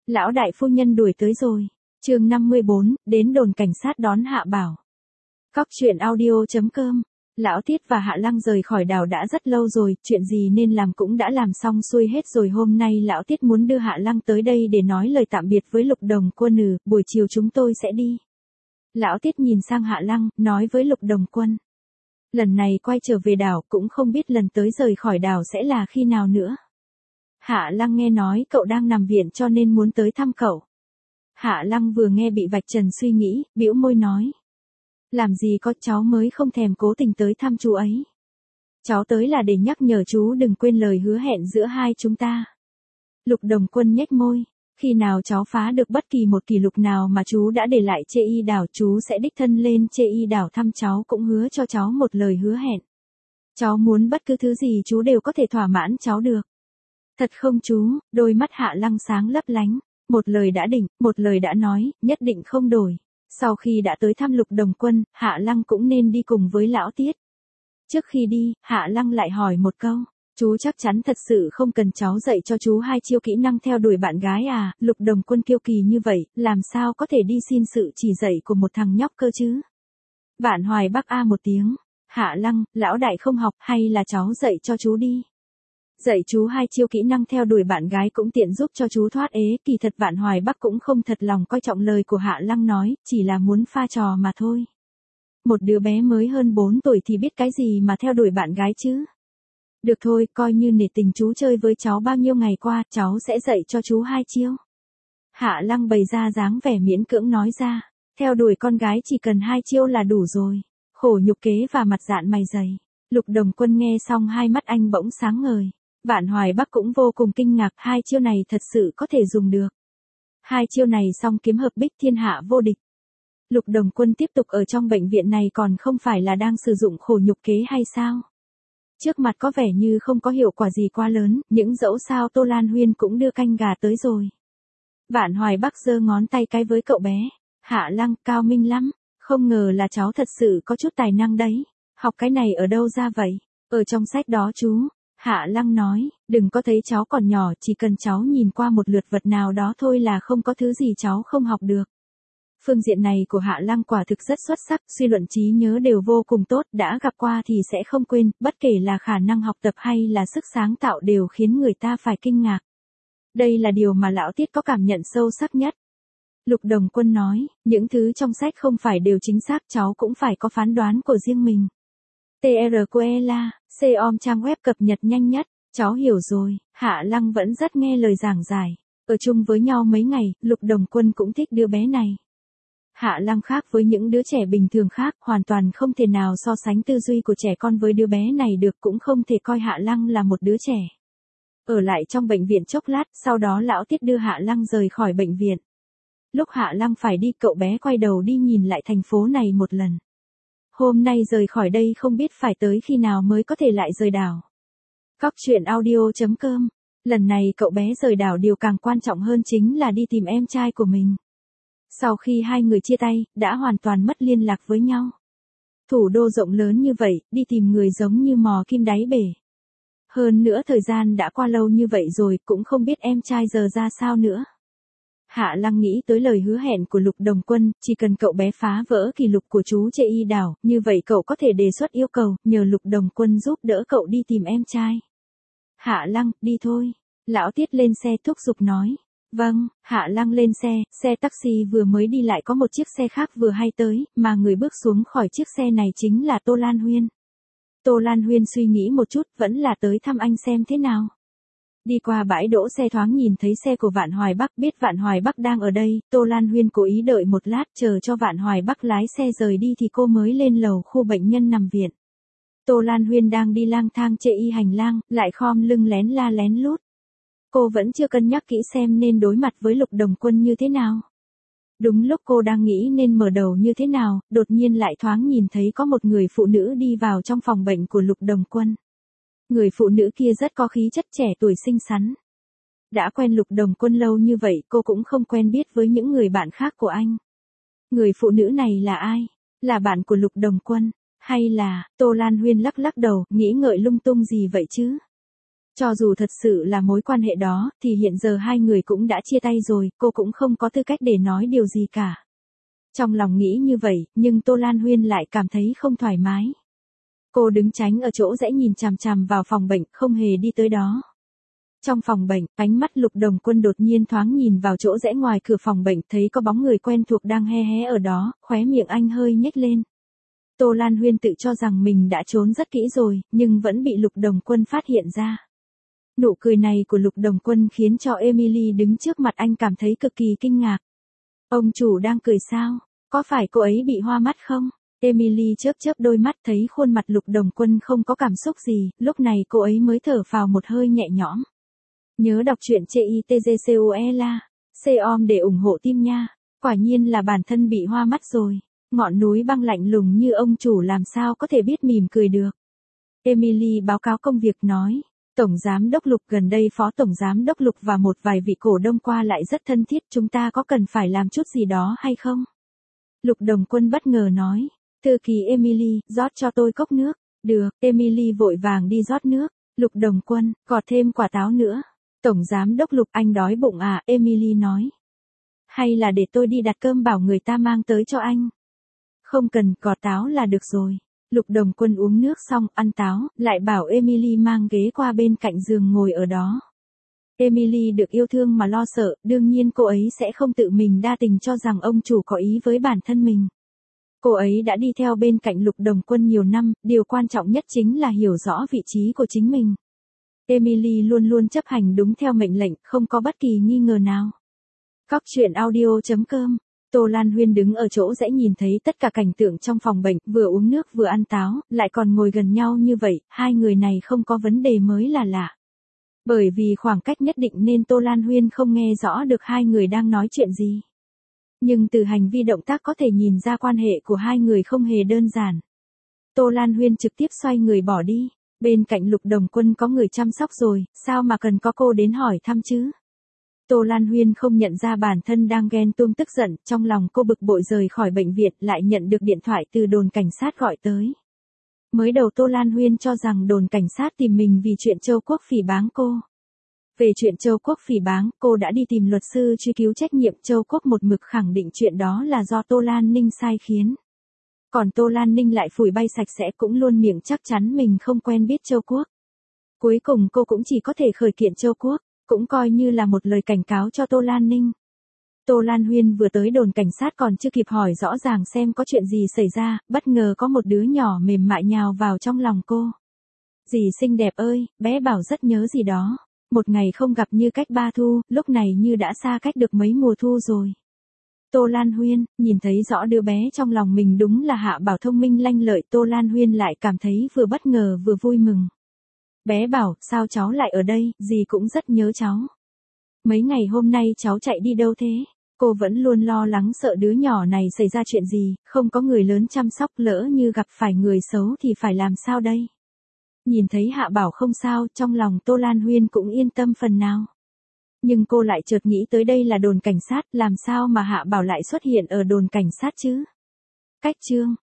Lão đại phu nhân đuổi tới rồi. Chương 54, đến đồn cảnh sát đón Hạ Bảo. Cóc truyện audio.com. Lão Tiết và Hạ Lăng rời khỏi đảo đã rất lâu rồi, chuyện gì nên làm cũng đã làm xong xuôi hết rồi. Hôm nay Lão Tiết muốn đưa Hạ Lăng tới đây để nói lời tạm biệt với Lục Đồng Quân. Buổi chiều chúng tôi sẽ đi. Lão Tiết nhìn sang Hạ Lăng, nói với Lục Đồng Quân. Lần này quay trở về đảo cũng không biết lần tới rời khỏi đảo sẽ là khi nào nữa. Hạ Lăng nghe nói cậu đang nằm viện cho nên muốn tới thăm cậu. Hạ Lăng vừa nghe bị vạch trần suy nghĩ, bĩu môi nói. Làm gì có, cháu mới không thèm cố tình tới thăm chú ấy. Cháu tới là để nhắc nhở chú đừng quên lời hứa hẹn giữa hai chúng ta. Lục Đồng Quân nhếch môi. Khi nào cháu phá được bất kỳ một kỷ lục nào mà chú đã để lại Chê Y đảo, chú sẽ đích thân lên Chê Y đảo thăm cháu, cũng hứa cho cháu một lời hứa hẹn. Cháu muốn bất cứ thứ gì chú đều có thể thỏa mãn cháu được. Thật không chú? Đôi mắt Hạ Lăng sáng lấp lánh. Một lời đã định, một lời đã nói, nhất định không đổi. Sau khi đã tới thăm Lục Đồng Quân, Hạ Lăng cũng nên đi cùng với Lão Tiết. Trước khi đi, Hạ Lăng lại hỏi một câu. Chú chắc chắn thật sự không cần cháu dạy cho chú hai chiêu kỹ năng theo đuổi bạn gái à? Lục Đồng Quân kiêu kỳ như vậy, làm sao có thể đi xin sự chỉ dạy của một thằng nhóc cơ chứ? Vạn Hoài Bắc a một tiếng. Hạ Lăng, lão đại không học, hay là cháu dạy cho chú đi? Dạy chú hai chiêu kỹ năng theo đuổi bạn gái cũng tiện giúp cho chú thoát ế. Kỳ thật Vạn Hoài Bắc cũng không thật lòng coi trọng lời của Hạ Lăng nói, chỉ là muốn pha trò mà thôi. Một đứa bé mới hơn 4 tuổi thì biết cái gì mà theo đuổi bạn gái chứ? Được thôi, coi như nể tình chú chơi với cháu bao nhiêu ngày qua, cháu sẽ dạy cho chú hai chiêu. Hạ Lăng bày ra dáng vẻ miễn cưỡng nói ra, theo đuổi con gái chỉ cần hai chiêu là đủ rồi. Khổ nhục kế và mặt dạn mày dày. Lục Đồng Quân nghe xong hai mắt anh bỗng sáng ngời. Vạn Hoài Bắc cũng vô cùng kinh ngạc, hai chiêu này thật sự có thể dùng được. Hai chiêu này song kiếm hợp bích thiên hạ vô địch. Lục Đồng Quân tiếp tục ở trong bệnh viện này còn không phải là đang sử dụng khổ nhục kế hay sao? Trước mặt có vẻ như không có hiệu quả gì quá lớn, những dẫu sao Tô Lan Huyên cũng đưa canh gà tới rồi. Vạn Hoài Bắc giơ ngón tay cái với cậu bé. Hạ Lăng, cao minh lắm, không ngờ là cháu thật sự có chút tài năng đấy. Học cái này ở đâu ra vậy? Ở trong sách đó chú. Hạ Lăng nói, đừng có thấy cháu còn nhỏ, chỉ cần cháu nhìn qua một lượt vật nào đó thôi là không có thứ gì cháu không học được. Phương diện này của Hạ Lăng quả thực rất xuất sắc, suy luận trí nhớ đều vô cùng tốt, đã gặp qua thì sẽ không quên, bất kể là khả năng học tập hay là sức sáng tạo đều khiến người ta phải kinh ngạc. Đây là điều mà Lão Tiết có cảm nhận sâu sắc nhất. Lục Đồng Quân nói, những thứ trong sách không phải đều chính xác, cháu cũng phải có phán đoán của riêng mình. TRQELA, COM trang web cập nhật nhanh nhất, cháu hiểu rồi. Hạ Lăng vẫn rất nghe lời giảng giải. Ở chung với nhau mấy ngày, Lục Đồng Quân cũng thích đứa bé này. Hạ Lăng khác với những đứa trẻ bình thường khác, hoàn toàn không thể nào so sánh tư duy của trẻ con với đứa bé này được, cũng không thể coi Hạ Lăng là một đứa trẻ. Ở lại trong bệnh viện chốc lát, sau đó Lão Tiết đưa Hạ Lăng rời khỏi bệnh viện. Lúc Hạ Lăng phải đi, cậu bé quay đầu đi nhìn lại thành phố này một lần. Hôm nay rời khỏi đây không biết phải tới khi nào mới có thể lại rời đảo. Cóc truyện audio.com. Lần này cậu bé rời đảo, điều càng quan trọng hơn chính là đi tìm em trai của mình. Sau khi hai người chia tay, đã hoàn toàn mất liên lạc với nhau. Thủ đô rộng lớn như vậy, đi tìm người giống như mò kim đáy bể. Hơn nữa thời gian đã qua lâu như vậy rồi, cũng không biết em trai giờ ra sao nữa. Hạ Lăng nghĩ tới lời hứa hẹn của Lục Đồng Quân, chỉ cần cậu bé phá vỡ kỷ lục của chú Chê Y đảo, như vậy cậu có thể đề xuất yêu cầu, nhờ Lục Đồng Quân giúp đỡ cậu đi tìm em trai. Hạ Lăng, đi thôi. Lão Tiết lên xe thúc giục nói. Vâng, Hạ Lăng lên xe taxi vừa mới đi lại có một chiếc xe khác vừa hay tới, mà người bước xuống khỏi chiếc xe này chính là Tô Lan Huyên. Tô Lan Huyên suy nghĩ một chút, vẫn là tới thăm anh xem thế nào. Đi qua bãi đỗ xe thoáng nhìn thấy xe của Vạn Hoài Bắc, biết Vạn Hoài Bắc đang ở đây, Tô Lan Huyên cố ý đợi một lát chờ cho Vạn Hoài Bắc lái xe rời đi thì cô mới lên lầu khu bệnh nhân nằm viện. Tô Lan Huyên đang đi lang thang Chê Y hành lang, lại khom lưng lén la lén lút. Cô vẫn chưa cân nhắc kỹ xem nên đối mặt với Lục Đồng Quân như thế nào. Đúng lúc cô đang nghĩ nên mở đầu như thế nào, đột nhiên lại thoáng nhìn thấy có một người phụ nữ đi vào trong phòng bệnh của Lục Đồng Quân. Người phụ nữ kia rất có khí chất trẻ tuổi xinh xắn. Đã quen Lục Đồng Quân lâu như vậy, cô cũng không quen biết với những người bạn khác của anh. Người phụ nữ này là ai? Là bạn của Lục Đồng Quân? Hay là, Tô Lan Huyên lắc lắc đầu, nghĩ ngợi lung tung gì vậy chứ? Cho dù thật sự là mối quan hệ đó, thì hiện giờ hai người cũng đã chia tay rồi, cô cũng không có tư cách để nói điều gì cả. Trong lòng nghĩ như vậy, nhưng Tô Lan Huyên lại cảm thấy không thoải mái. Cô đứng tránh ở chỗ rẽ nhìn chằm chằm vào phòng bệnh, không hề đi tới đó. Trong phòng bệnh, ánh mắt Lục Đồng Quân đột nhiên thoáng nhìn vào chỗ rẽ ngoài cửa phòng bệnh, thấy có bóng người quen thuộc đang hé hé ở đó, khóe miệng anh hơi nhếch lên. Tô Lan Huyên tự cho rằng mình đã trốn rất kỹ rồi, nhưng vẫn bị Lục Đồng Quân phát hiện ra. Nụ cười này của Lục Đồng Quân khiến cho Emily đứng trước mặt anh cảm thấy cực kỳ kinh ngạc. Ông chủ đang cười sao? Có phải cô ấy bị hoa mắt không? Emily chớp chớp đôi mắt, thấy khuôn mặt Lục Đồng Quân không có cảm xúc gì, lúc này cô ấy mới thở phào một hơi nhẹ nhõm. Nhớ đọc truyện CITGCOELA, COM để ủng hộ team nha. Quả nhiên là bản thân bị hoa mắt rồi. Ngọn núi băng lạnh lùng như ông chủ làm sao có thể biết mỉm cười được. Emily báo cáo công việc nói. Tổng giám đốc Lục, gần đây phó tổng giám đốc Lục và một vài vị cổ đông qua lại rất thân thiết, chúng ta có cần phải làm chút gì đó hay không? Lục Đồng Quân bất ngờ nói. Thư ký Emily, rót cho tôi cốc nước. Được, Emily vội vàng đi rót nước. Lục Đồng Quân, gọt thêm quả táo nữa. Tổng giám đốc Lục, anh đói bụng à? Emily nói. Hay là để tôi đi đặt cơm bảo người ta mang tới cho anh? Không cần, gọt táo là được rồi. Lục Đồng Quân uống nước xong, ăn táo, lại bảo Emily mang ghế qua bên cạnh giường ngồi ở đó. Emily được yêu thương mà lo sợ, đương nhiên cô ấy sẽ không tự mình đa tình cho rằng ông chủ có ý với bản thân mình. Cô ấy đã đi theo bên cạnh Lục Đồng Quân nhiều năm, điều quan trọng nhất chính là hiểu rõ vị trí của chính mình. Emily luôn luôn chấp hành đúng theo mệnh lệnh, không có bất kỳ nghi ngờ nào. Cóc truyện audio.com. Tô Lan Huyên đứng ở chỗ rẽ nhìn thấy tất cả cảnh tượng trong phòng bệnh, vừa uống nước vừa ăn táo, lại còn ngồi gần nhau như vậy, hai người này không có vấn đề mới là lạ. Bởi vì khoảng cách nhất định nên Tô Lan Huyên không nghe rõ được hai người đang nói chuyện gì. Nhưng từ hành vi động tác có thể nhìn ra quan hệ của hai người không hề đơn giản. Tô Lan Huyên trực tiếp xoay người bỏ đi. Bên cạnh Lục Đồng Quân có người chăm sóc rồi, sao mà cần có cô đến hỏi thăm chứ? Tô Lan Huyên không nhận ra bản thân đang ghen tuông tức giận, trong lòng cô bực bội rời khỏi bệnh viện lại nhận được điện thoại từ đồn cảnh sát gọi tới. Mới đầu Tô Lan Huyên cho rằng đồn cảnh sát tìm mình vì chuyện Châu Quốc phỉ báng cô. Về chuyện Châu Quốc phỉ báng, cô đã đi tìm luật sư truy cứu trách nhiệm. Châu Quốc một mực khẳng định chuyện đó là do Tô Lan Ninh sai khiến. Còn Tô Lan Ninh lại phủi bay sạch sẽ, cũng luôn miệng chắc chắn mình không quen biết Châu Quốc. Cuối cùng cô cũng chỉ có thể khởi kiện Châu Quốc, cũng coi như là một lời cảnh cáo cho Tô Lan Ninh. Tô Lan Huyên vừa tới đồn cảnh sát còn chưa kịp hỏi rõ ràng xem có chuyện gì xảy ra, bất ngờ có một đứa nhỏ mềm mại nhào vào trong lòng cô. Dì xinh đẹp ơi, bé Bảo rất nhớ gì đó. Một ngày không gặp như cách 3 thu, lúc này như đã xa cách được mấy mùa thu rồi. Tô Lan Huyên, nhìn thấy rõ đứa bé trong lòng mình đúng là Hạ Bảo thông minh lanh lợi, Tô Lan Huyên lại cảm thấy vừa bất ngờ vừa vui mừng. Bé Bảo, sao cháu lại ở đây, dì cũng rất nhớ cháu. Mấy ngày hôm nay cháu chạy đi đâu thế? Cô vẫn luôn lo lắng sợ đứa nhỏ này xảy ra chuyện gì, không có người lớn chăm sóc, lỡ như gặp phải người xấu thì phải làm sao đây? Nhìn thấy Hạ Bảo không sao, trong lòng Tô Lan Huyên cũng yên tâm phần nào. Nhưng cô lại chợt nghĩ tới đây là đồn cảnh sát, làm sao mà Hạ Bảo lại xuất hiện ở đồn cảnh sát chứ? Cách chương